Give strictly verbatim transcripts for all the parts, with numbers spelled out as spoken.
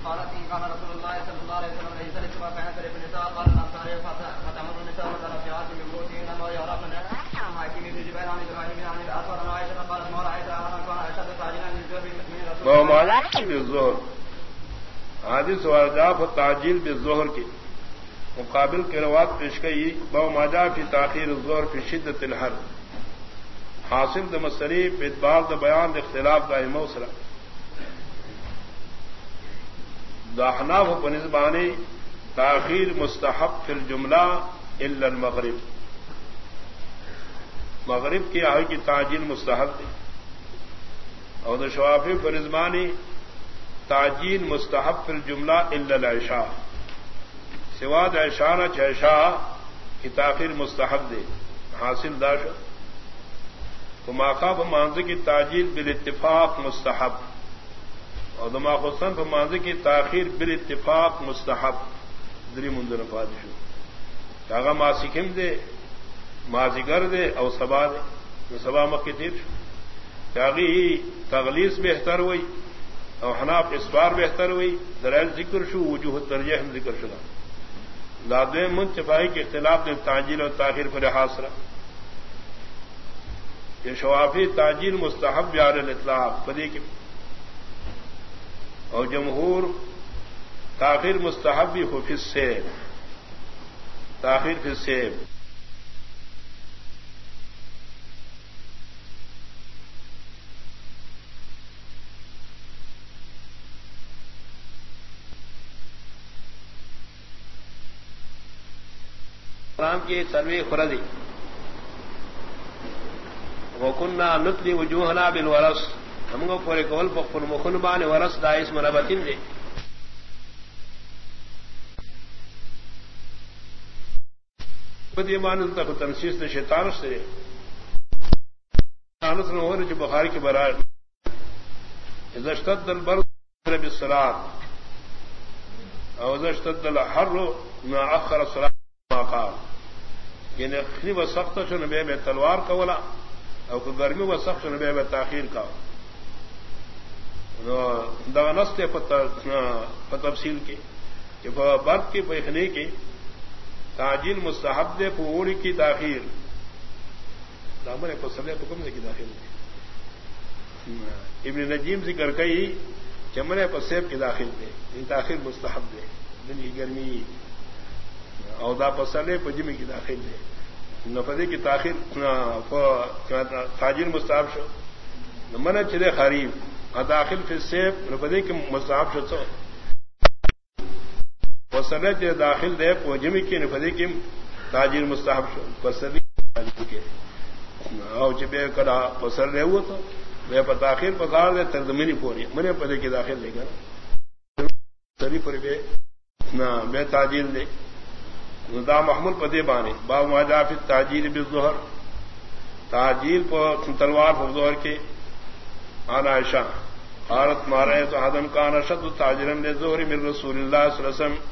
قالت إن كان رسول الله صلى الله عليه وسلم ليس لسبا فينكر في النساء قال الأنصار فتمر النساء مترفعات من بيوتهن ما يعرفن حاكم بن جبير عن إبراهيم عن الأسود عن عائشة قالت ما رأيت أحدا كان أشد تعجيلا للظهر بالظهر حادث وارداف التعجیل بالظهر کی مقابل کے روات پیش گئی بو ماجا فی تاخیر الظہر فی شدت الحر حاصل د مصریف ادبار د بیان د اختلاف کا موسرا داحناف بنسبانی تاخیر مستحب فی الجملہ الا المغرب مغرب کی آئی کی تعجیل مستحب تھی اور د شوافی بنسبانی تعجیل مستحب فی الجملہ الا العشاء سواد عشانہ عشاء کی تاخیر مستحب دے حاصل داش ماقا بمانز کی تعجیل بالاتفاق مستحب اور دما حسن بمانز کی تاخیر بالاتفاق مستحب دری منظر فادشو کاغا ما سکھم دے مازیگر دے او سبا دے سبا مکی تیر شو کاغی تغلیس بہتر ہوئی اور حناف اسبار بہتر ہوئی دلائل ذکر شو وجوہ درجہ ہم ذکر شدا لادے من چپائی کے اختلاف نے تعجیل اور تاخیر پر حاصرہ یہ شوافی تعجیل مستحب بیار الاطلاق پدی کی اور جمہور تاخیر مستحب بھی ہو فی السیر تاخیر فی السیر رام کی سروے خردی وکننا نتلی وجوہنا بالورس ہم کو پورے کول پخن مخنبان ورس دائس منبتن دے خود یہ مانن تک تنسیس نے شیطان سے شیطانت نہ ہو رہے جو بخاری کے برائے اذا اشتد البرد بالصلاة او اذا اشتد الحر ما اخر الصلاة ما قال یعنی اخری و سخت چو نبے میں تلوار کا ولا اور کو گرمی و سخت چو نبے میں تاخیر کا دانست تفصیل کی کہ برد کی پیخنے کی تعجیل مستحب دے پوڑی کی تاخیر دامن پسلے حکم دے کی داخل ابن نجیم ذکر کئی چمن پسیب کی داخل دے تاخیر مستحب دے دن کی گرمی اودا پسلے پجمی کی داخل دے نفدے کی تاخیر تاجر مستحب شو من چلے خریف داخل فی سیب نفدے کی مستحب شو سو پسلے چلے داخل دے پجمی کی نفدے کی تاجر مستحب شو پسلی کے او چبے کرا پسل رہے ہوا تو میں پر تاخیر پکار دے تردمینی پوری منے پدے کی داخل دے گا سری پر بے نہ بے تاجر دے دا محمول پدے بانے باب ماجا فی تاجیل بالظہر تاجیل پر تلوار پر ظہر کے آن عائشہ قالت ما رأيت أحدا كان أشد تاجرا للظهر من رسول الله صلی اللہ علیہ وسلم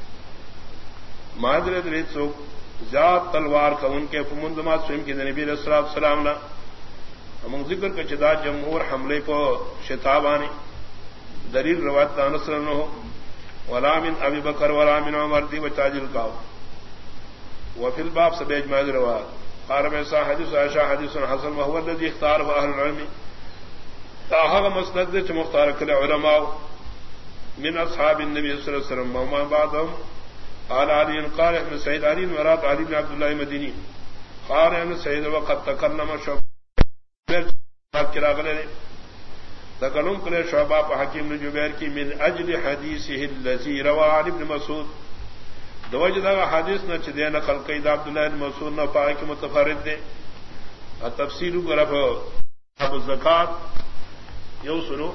مادر درید سو ذات تلوار کا ان کے فمندمات سویم کی نبی علیہ الصلوۃ والسلام نے ہم ذکر کا چدا جمہور حملے کو شتاب آنے دلیل روایت انس نہ ہو ولا من ابی بکر ولا من عمر دی وتاجر کا وفي الباب سبع اجماع الرواه قال میں صح حدیث عائشہ حدیث حسن وهو الذي اختار اهل العلم تاہا مسند چ مختار کل علماء من اصحاب النبي صلی اللہ علیہ وسلم وما بعدهم قال علي قال ابن سعيد علي مراد علي بن عبد الله المديني قال ابن سعيد وقد تكلم شعبہ کراغلے تکلم کلے شعبہ حکیم بن جبیر کی من اجل حدیثه الذي روى عن ابن مسعود دوجہ دا حدیث نہ چ دے نقل قید عبداللہ بن مسعود نہ پائے کہ متفرد دے تفسیر غرف اب الزکات یو سنو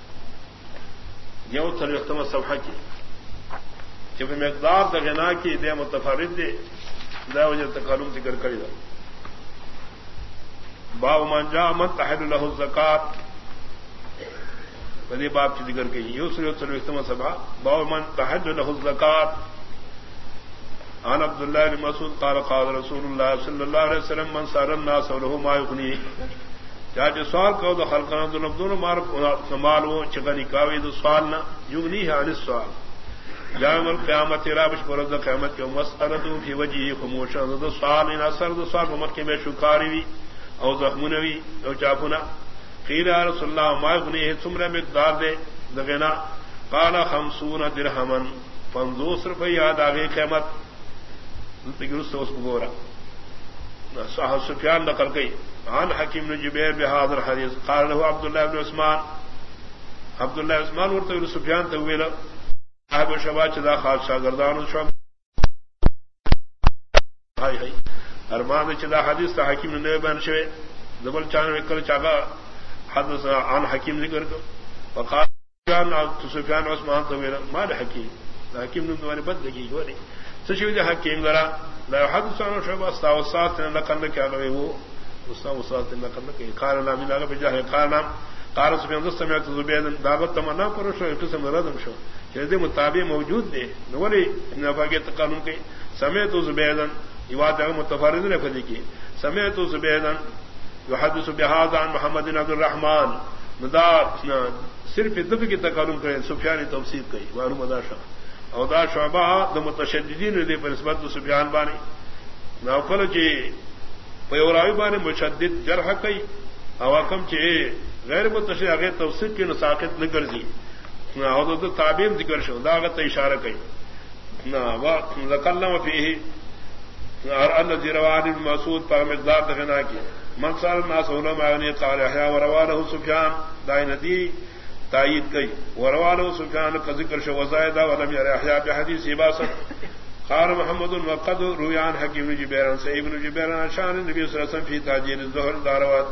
یو ترختم صفحہ کی جب مقدار دغنا کی دے متفرد دے دا وجہ تکلم ذکر کری دا باب من جاء من تحل له الزکات بدی باب کی ذکر کی یو سنو ترختم صفحہ باب من تحل له الزکات عن عبد الله بن مسعود قال قال رسول الله صلى الله عليه وسلم من سار الناس وله ما يغنيه چاہے سوال کہو تو خلقنا تو نبدون مار سنبھال وہ چکری کاوی تو سوال نہ یغنی ہے عن السؤال جامع القیامت رابش پرد قیامت کے مسئلۃ فی وجهه خموشا تو سوال ان اثر تو سوال مکہ میں شکاری وی او زخمنوی او چاپنا قیل یا رسول اللہ ما یغنی ثمر مقدار دے دغنا قال خمسون درہما پنځوس روپیہ داغی قیمت تگرس اس کو گورا صاحب سفیان نقل گئی عن حکیم بن جبیر بهذا الحديث قال له عبد الله بن عثمان عبد الله بن عثمان ورته سفیان ته ویل صاحب شبا چدا خاص شاگردان شو هاي هاي ارمان چدا حدیث ته حکیم نے بیان شوی دبل چان وکل چاغا حدث عن حکیم ذکر کو وقال كان سفیان عثمان ته ویل ما حکیم حکیم نے تمہاری بد لگی گوری سشوی حکیم ذرا لا حدث عن شبا استوصات لقد كان وہ استاذ استاد نے کہا کہ قال نام لگا بجاہ قال نام قال سفیان سمعت زبید دعوت تمنا کرو شو قسم ردم شو کہ مطابق موجود دے نوری نفاقت قانون کے سمعت زبید یواد متفرد نے فدی کی سمعت زبید يحدث بهذا عن محمد بن عبد الرحمن مدار صرف دب کی تکلم کرے سفیان توصیف کی وارو مداشا او دا شعبہ د متشددین دے پر نسبت سفیان بانی نوفل جی پیوراوی بانے مشدد جرح کئی اواکم چے غیر متشدد اگر توصیف کی نساقت نگر دی تو تعبیر ذکر شو داغت اشارہ کئی ذکرنا فیہ الذي رواه ابن مسعود پر مقدار دغنا کی منصار الناس علماء نے قال احیا ورواه سفیان دائندی تائید کئی ورواه سفیان کا ذکر شو وزائدہ ولم ير احیا بحدیث باسط قال محمد وقد روي عن حكيم بن جبير عن سعيد بن جبير عن شان النبي صلى الله عليه وسلم في تاجير الظهر داروات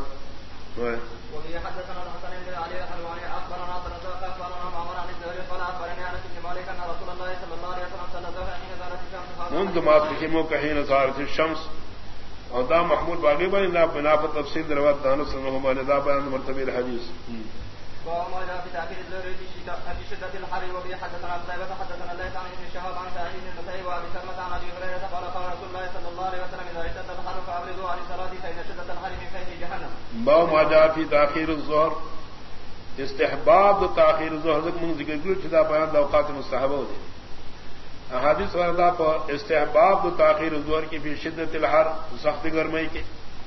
وفي حدثنا الحسن بن علي الحلواني اخبرنا عبد الرزاق اخبرنا معمر عن الزهري قال اخبرني انس بن مالك ان رسول الله صلى الله عليه وسلم صلى الظهر حين زالت الشمس منذ ما تقيموا كحين زالت الشمس ودا محمود باقي بن بنا تفسير دروات دانس انه دا بیان مرتبه الحديث وما جاء في تأكيد الزهر في شدة الحر وفي حدثنا عبد الله حدثنا ليس عن ابن شهاب عن سعيد بن المسيب وابي سلمة عن ابي هريرة قال قال رسول الله صلى الله عليه وسلم اذا اشتد الحر فابردوا عن الصلاة فإن شدة الحر من فيه جهنم. باب ما جاء في تأخير الظهر استحباب تأخير الظهر من ذکر کلو چدا بیان اوقات مستحبہ دے احادیث والا پر استحباب تأخير الظهر کی فی شدة الحر سخت گرمی کی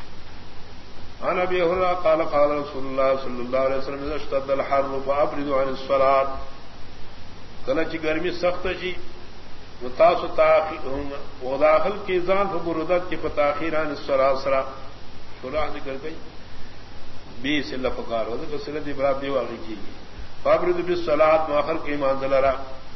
عن ابي هريره قال قال رسول الله صلى الله عليه وسلم اذا اشتد الحر فابردوا عن الصلاه کلچ گرمی سخت شی متاث تاخیر و داخل کی ذان فبردت کی فتاخیر عن الصلاه سرا شرح ذکر گئی بیس لفقار و ذکر سنت ابراہیم دی واقع کی فابردوا بالصلاه مؤخر کی ایمان دلرا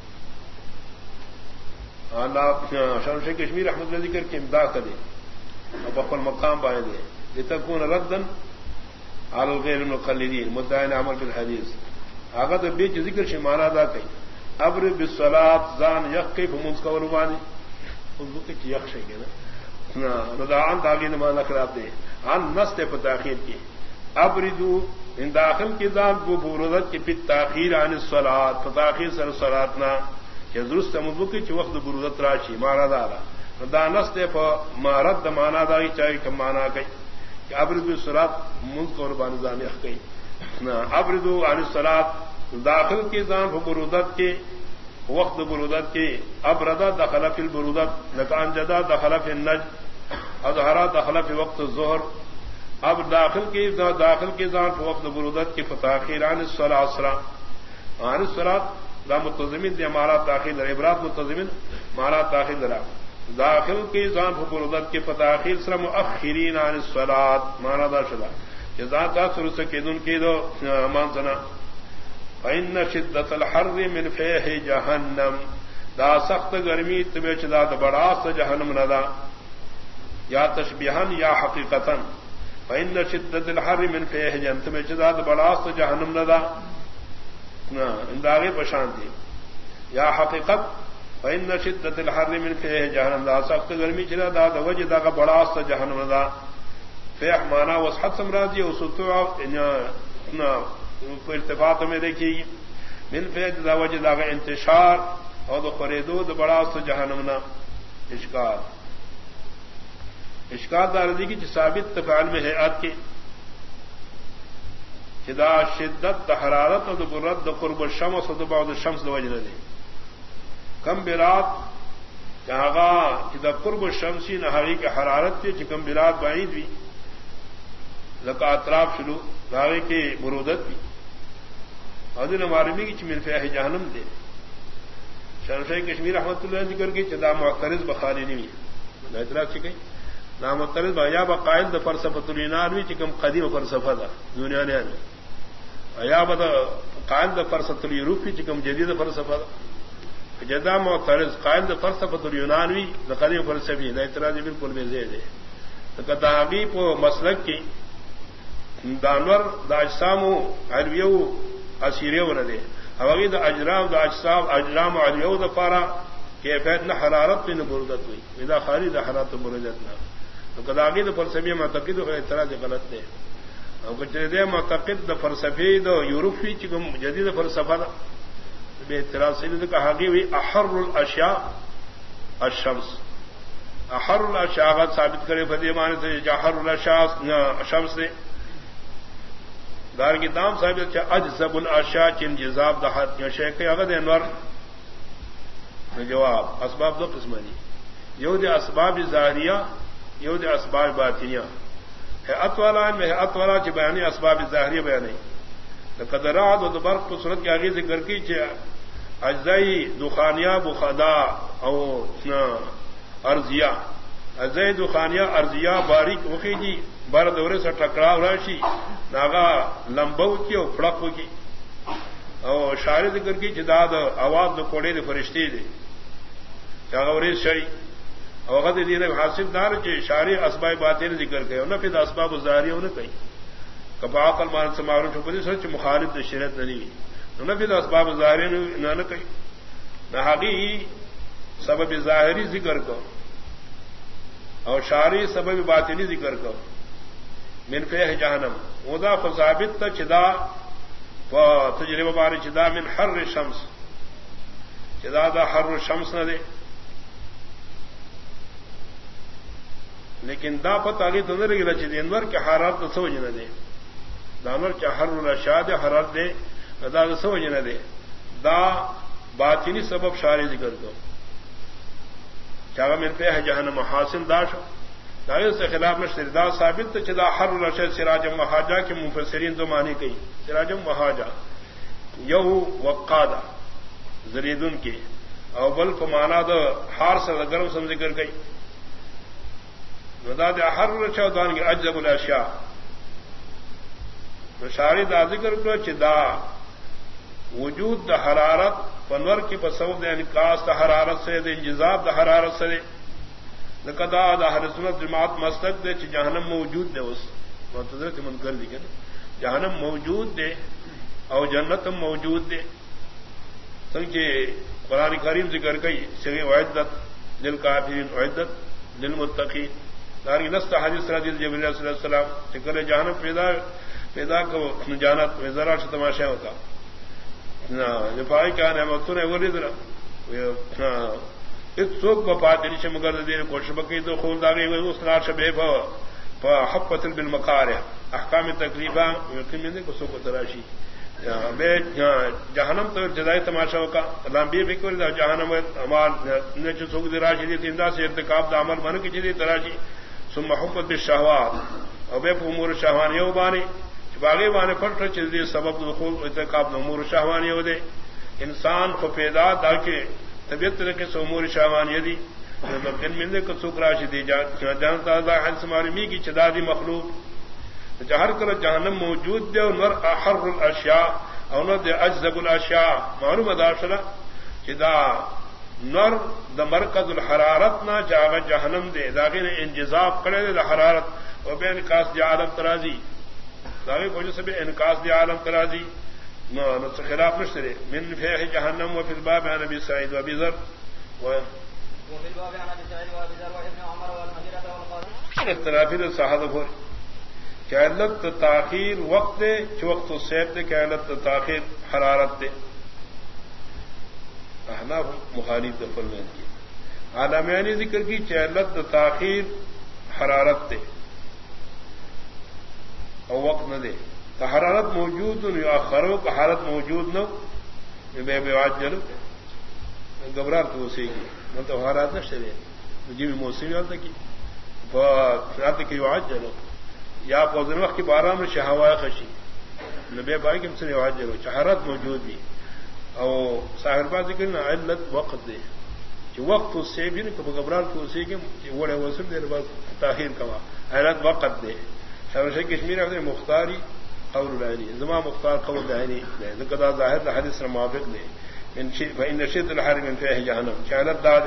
اللہ شان شیخ کشمیر احمد نے ذکر کی امداد کرے اب اپن مقام پائے دے لتكون ردا على الغير المقلدين مدعين عمل بالحديث اگر بیچ ذکر سے مانا دا کئی ابر بالصلاه زان يقف مذكر وانی ان کو کہ یخش ہے نا ندان داغی نے مانا خراب دے ان نست پر تاخیر کی ابردو ان داخل کی ذات کو بورت کی پت تاخیر عن الصلاه فتاخیر سر صلاتنا کہ درست مذکر کی وقت بورت راشی مانا دارا دانست پر مارد مانا دا چاہے کہ مانا کئی ابردو الصلاۃ منذ قربان زان یحقی ابردو عن الصلاۃ داخل کی ذان برودت کے وقت برودت کے ابردا دخل فی البرودت لکان جدا دخل فی النجم اظہرا دخل فی وقت الظہر اب داخل کی داخل کی ذان وقت برودت کی فتاخیر عن الصلاۃ اسرا عن الصلاۃ لا متضمن دی امارات داخل عبرات متضمن امارات داخل درا داخل کی ذان برودت کی فتاخیر سر مؤخرین عن الصلاۃ مانا دا شدا کہ ذات اثر سکیدن کی دو مان سنا فإن شدت الحر من فیح جہنم دا سخت گرمی تمہیں چدا دا بڑاست جہنم ندا یا تشبیہن یا حقیقتا فإن شدت الحر من فیح جہنم تمہیں چدا دا بڑاست جہنم ندا انداغی پشانتی یا حقیقت فإن شدت الحر من فیح جہنم دا سخت گرمی چدا دا دا وجہ دا کا بڑاست جہنم ندا فیح مانا وسحت سمراجی وسطوع ارتفاط میں دیکھی من فیح دا وجہ دا کا انتشار اور دا خریدو دا بڑاست جہنم نا اشکال اشکال دار دی کی ثابت فعل میں حیات کی چدا شدت حرارت اور برد قرب الشمس و بعد الشمس دو وجہ دے کم برات جہاں چدا قرب الشمسی نہاری کے حرارت تھی چکم برات بعید بھی لکا اطراف شروع دھاوے کی برودت بھی حضر معلومی کی چمن فیح جہنم دے شرفی کشمیر احمد اللہ ذکر کی چدا معترض بخاری نہیں اعتراض چکے نہ معترض بھیا بقائد فلسفۃ الینان بھی چکم قدیم فلسفہ تھا دنیا نے ایا بد قائد فلسفۃ الروپ بھی چکم جدید فلسفہ تھا جدا معترض قائد فلسفۃ الینان بھی قدیم فلسفی نہ اعتراض بالکل بے زید ہے کتابی کو مسلک کی دانور داجسام عربیو اسیریو نہ دے اوگی دا اجرام دا اجسام اجرام عربیو دا پارا کیفیت نہ حرارت نہ بردت ہوئی اذا خارج دا حرارت بردت نہ تو کداغی دا فلسفی معتقد ہو اعتراض غلط دے اور کچھ دے معتقد دا فلسفی دا یورپی چکم جدید فلسفہ دا بے اعتراض سے کہا گی ہوئی احر الاشیاء الشمس احر الاشیاء غد ثابت کرے فدیمان سے جاہر الاشیاء شمس نے دار کی دام صاحب اجزب الاشیاء چن جزاب دہات یا شیخ اغد انور جواب اسباب دو قسم دی یہود اسباب ظاہریہ یہود اسباب باطنیہ ہے اتوالا میں ہے اتوالا چ بیانی اسباب ظاہریہ بیانی قدرات و برق کو صورت کے آگے ذکر کی چ اجزائی دخانیہ بخدا او ارضیہ اجزائی دخانیہ ارضیہ باریک وقی جی بار دورے سے ٹکراؤ راشی ناگا لمبو کی اور پڑک کی اور شاعر ذکر کی جداد آواز دو کوڑے دے فرشتے دے چاغوری شری اوقت دین حاصل دار کے شاعری اسباب باطن ذکر کرے انہوں نے پھر اسباب ظاہریہ انہیں کہی کپا عقل مان سے معلوم چپتی سچ مخالف شریعت نہیں انہوں نے پھر اسباب ظاہریہ انہوں نے کہی نہاگی سبب ظاہری ذکر کو اور شاعری سبب باطنی ذکر کو من فیح جہنم ودا فثابت چدا و تجربہ باری چدا من حر شمس چدا دا حر شمس نہ دے لیکن دا پتہ آگے تو نہ لگی چدی انور کے حرارت نہ سمجھ نہ دے دانور کے حر الرشاد حرارت دے دا سمجھ نہ دے دا باطنی سبب شاعری ذکر کو چاہا من فیح جہنم حاصل داش داغ سے خلاف میں شردا ثابت چدا ہر رشد سراجم مہاجا کے مفسرین تو مانی گئی سراجم مہاجا یو وقادا زریدن کے اول کو مانا دو ہار سے گرم سم ذکر گئی نداد ہر رشد دان کے اجزب الاشیاء شاری دا ذکر کو چدا وجود دا حرارت پنور کی پسود انکاس دا حرارت سے دے انجذاب دا حرارت سے دے لقدا دا اہل سنت جماعت مسلک دے چ جہنم موجود دے اس معتزلہ کے منکر دی کہ جہنم موجود دے او جنت موجود دے سنکہ قرآن کریم ذکر کئی سوی وعدت للکافرین وعدت للمتقین داری نست حدیث حدیث جبریل صلی اللہ علیہ وسلم چکر جہنم پیدا پیدا کو جانت میں ذرا سے تماشا ہوتا نفائی کیا نعمتوں نے ولی ذرا اس سوک بپاتری سے مگر دین کوشش بکی تو خون داغی ہوئی اس نار شبے حقت بالمکار احکام تکلیفہ یقین کو سوک تراشی بے جہنم تو جزائی تماشا کا لمبی فکر جہنم ہمارے سوک دراشی دی تیندا سے ارتکاب دا عمل من کی جدی تراشی ثم حقت بالشہوات اور بے امور شہوانیوں بانی باغی بانے پھٹ چیزی سبب دخول ارتکاب امور شہوانیوں دے انسان کو پیدا تاکہ طبیعت کے سمور شاوان یدی دن ملنے کو سوک راشی دی جانتا حدیث معلومی کی چدادی مخلوق جہر کر جہنم موجود دے نر احر الاشیاء اور نر دے اجزب الاشیاء معلوم داشرہ چدا نر دا مرکز الحرارت نہ جاغ جہنم دے داغی نے انجذاب کرے دے دا حرارت اور بے انکاس دی عالم ترازی داغی کو جسے بے انکاس دی عالم ترازی خلاف نشتري من فيح جهنم وفي الباب عن ابي سعيد وابي ذر وفي الباب عن ابي سعيد وابي ذر وابن عمر والمغيرة والقاسم اختلافی صحابہ پر کہلت تاخیر وقت دے جو وقت السیب دے کہلت تاخیر حرارت دے احناف مخالف دفل میں کی عالمیانی ذکر کی چہلت تاخیر حرارت دے اور وقت نہ دے حرارت موجود یا خرو کا حالت موجود نہ بے بیواج جلو گھبراہٹ تو اسی کی مطلب حالات نہ شرے جی بھی موسمی حالت کی رات کی رواج جلو یا پوزن وقت کی بارہ میں شہوا خشی نہ بے بھائی کم سے رواج جلو چہارت موجود بھی اور ساحر بازی کرنا علت وقت دے کہ وقت اس سے بھی نہیں گھبراہٹ تو اسی کے وڑے وسم دیر بعد تاخیر کما علت وقت دے شاہ شیخ کشمیر اپنے مختاری قول العینی زما مختار قول العینی قضا ظاہر حدیث سے موافق دے ان شد الحرم من فیہ جہنم شہادت دار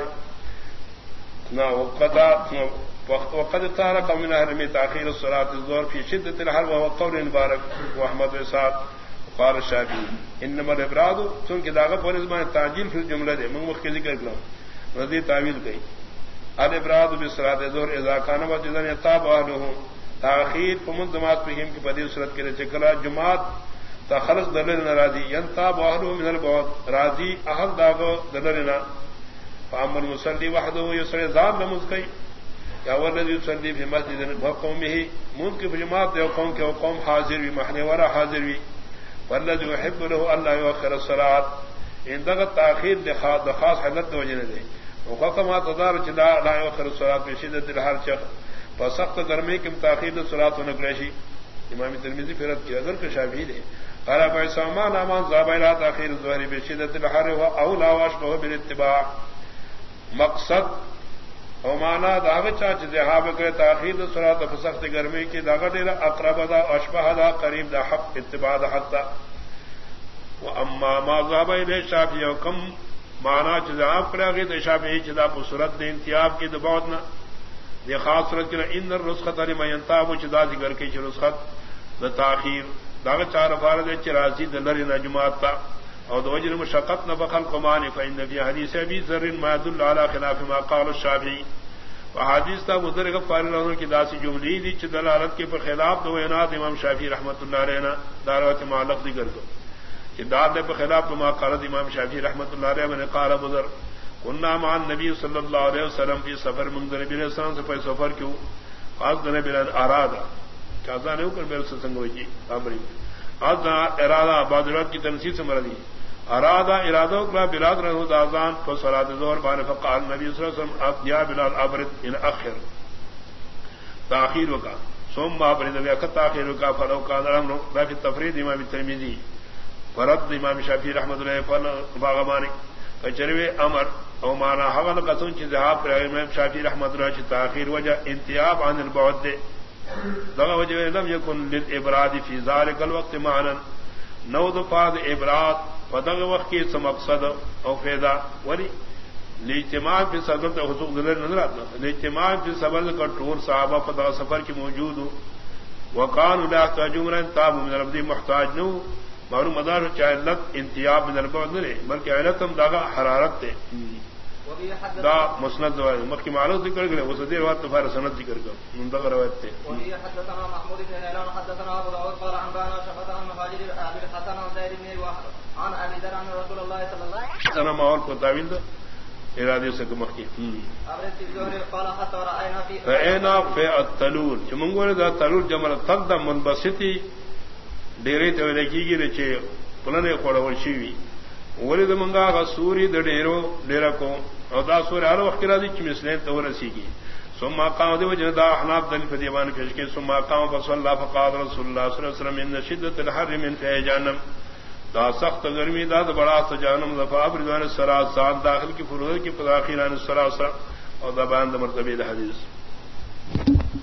نہ وقضا وقد تارك من حرم تاخير الصلاه الظهر في شده الحر وهو قول مبارك واحمد اسحاق قال الشافعي انما الابراد چونکہ داغت پر زمان تعجیل فی الجملہ دے من مخ ذکر کروں رضی تعویل گئی الابراد بالصلاه الظهر اذا كان وجدا يتاب اهله تاخیر فمنظمات بهم کی بدی صورت کے چکلا جماعت تخلص دلل راضی ينتاب اهله من البعد راضی اهل داغ دللنا فامر المصلي وحده يسر ذات نمسکی یا والذی يصلي في مسجد قومه منذ کی جماعت دے قوم کے قوم حاضر بھی محنے والا حاضر بھی والذی يحب له الا يؤخر الصلاه ان دغت تاخیر لخاص خاص حالت وجہ دے وقما تدار چلا لا يؤخر الصلاه في شدة الحر شخ فسخت گرمی کی تاخیر الصلاه ونقرشی امام ترمذی فرد کی اگر کہ شافعی دے قال ابو سامان امان ذابیرات تاخیر الظهر بشدة الحر واولى واشبه بالاتباع مقصد او مانا داغ چاچ ذهاب کرے تاخیر الصلاه فسخت گرمی کی داغ ڈیرا اقرب دا اشبہ دا قریب دا حق اتباع دا حق دا واما ما ذهب الى الشافعي وكم مانا چ ذهاب کرے کہ شافعی چدا پر صورت دے انتیاب کی دباوت نہ یہ خاص صورت کہ ان الرسخت لمن ينتاب چدا ذکر کی رسخت دا تاخیر داغ چار فارض چ راضی دلری نجمات تا اور دوجر مشقت نہ بخل قمان فإن في حديث ابي ذر ما يدل على خلاف ما قال الشافعي وحدیث تا مدرک فارلوں کی داسی جملی دی چ دلالت کے پر خلاف دو عناد امام شافعی رحمۃ اللہ علیہ دعوت معلق ذکر کو کہ دار پر خلاف ما قال امام شافعی رحمۃ اللہ علیہ نے قال ابو ذر كنا مع النبي صلی اللہ علیہ وسلم في سفر من نبی علیہ السلام سے سفر کیوں خاص نبی نے ارادہ کذا نے کر میرے سنگ ہوئی امر آج ارادہ بادرات کی تنسیب سے مرادی ارادہ ارادوں کا بلاد رہو دازان فصلاۃ الظہر بان فقال نبی صلی اللہ علیہ وسلم اب یا بلال ابرد ان اخر تاخیر کا ثم ابرد یا تاخیر کا فلو کان امر فی تفرید امام ترمذی فرد امام شافعی رحمۃ اللہ فل باغمانی کچروے امر او مانا حول قسم چ ذهاب پر امام شافعی رحمۃ اللہ چ تاخیر وجہ انتیاب عن البعد دغه وجہ لم يكن للابراد في ذلك الوقت معنى نو دفاد ابراد فدغ وقت کی مقصد او فیدا ولی الاجتماع فی صدر حقوق دلر نظر آتا الاجتماع فی صبر کا ٹور صحابہ فدغ سفر کی موجود ہو وقالوا لا تجمرا تاب من الابد محتاج نو معلوم مدار چاہے علت انتیاب من البعد نہ بلکہ علت ہم داغا حرارت تے دا مسند مخ کی معلوم ذکر کرے وہ صدر وقت فار سند ذکر کر منتظر روایت تے وهي حدثنا محمود بن هلال حدثنا ابو داود قال عن بانا شفتا عن مهاجر ابي الحسن عن زيد بن وهب عن ابي ذر عن رسول الله صلى الله عليه وسلم انا ماول کو تعویل دا ارادے سے مخ کی ابرد الظهر قال حتى راينا في راينا في التلول چمنگول دا تلول جمل تقدم منبسطی ڈیرے تے لگی گی رچے پلنے کھوڑول شیوی ولید منگا غسوری د ډیرو ډیرا کو او دا سورہ هر وخت راځي چې مسلمان ته ورسیږي ثم قام دی وجه دا احناف دل په دیوان پیش کې ثم قام فصلى فقال رسول الله صلی الله علیه وسلم ان شدت الحر من في جهنم دا سخت گرمی دا بڑا سجانم ذفا بردوان الصلاه سات داخل کی فروض کی فضاخیران الصلاه اور دا بیان مرتبه حدیث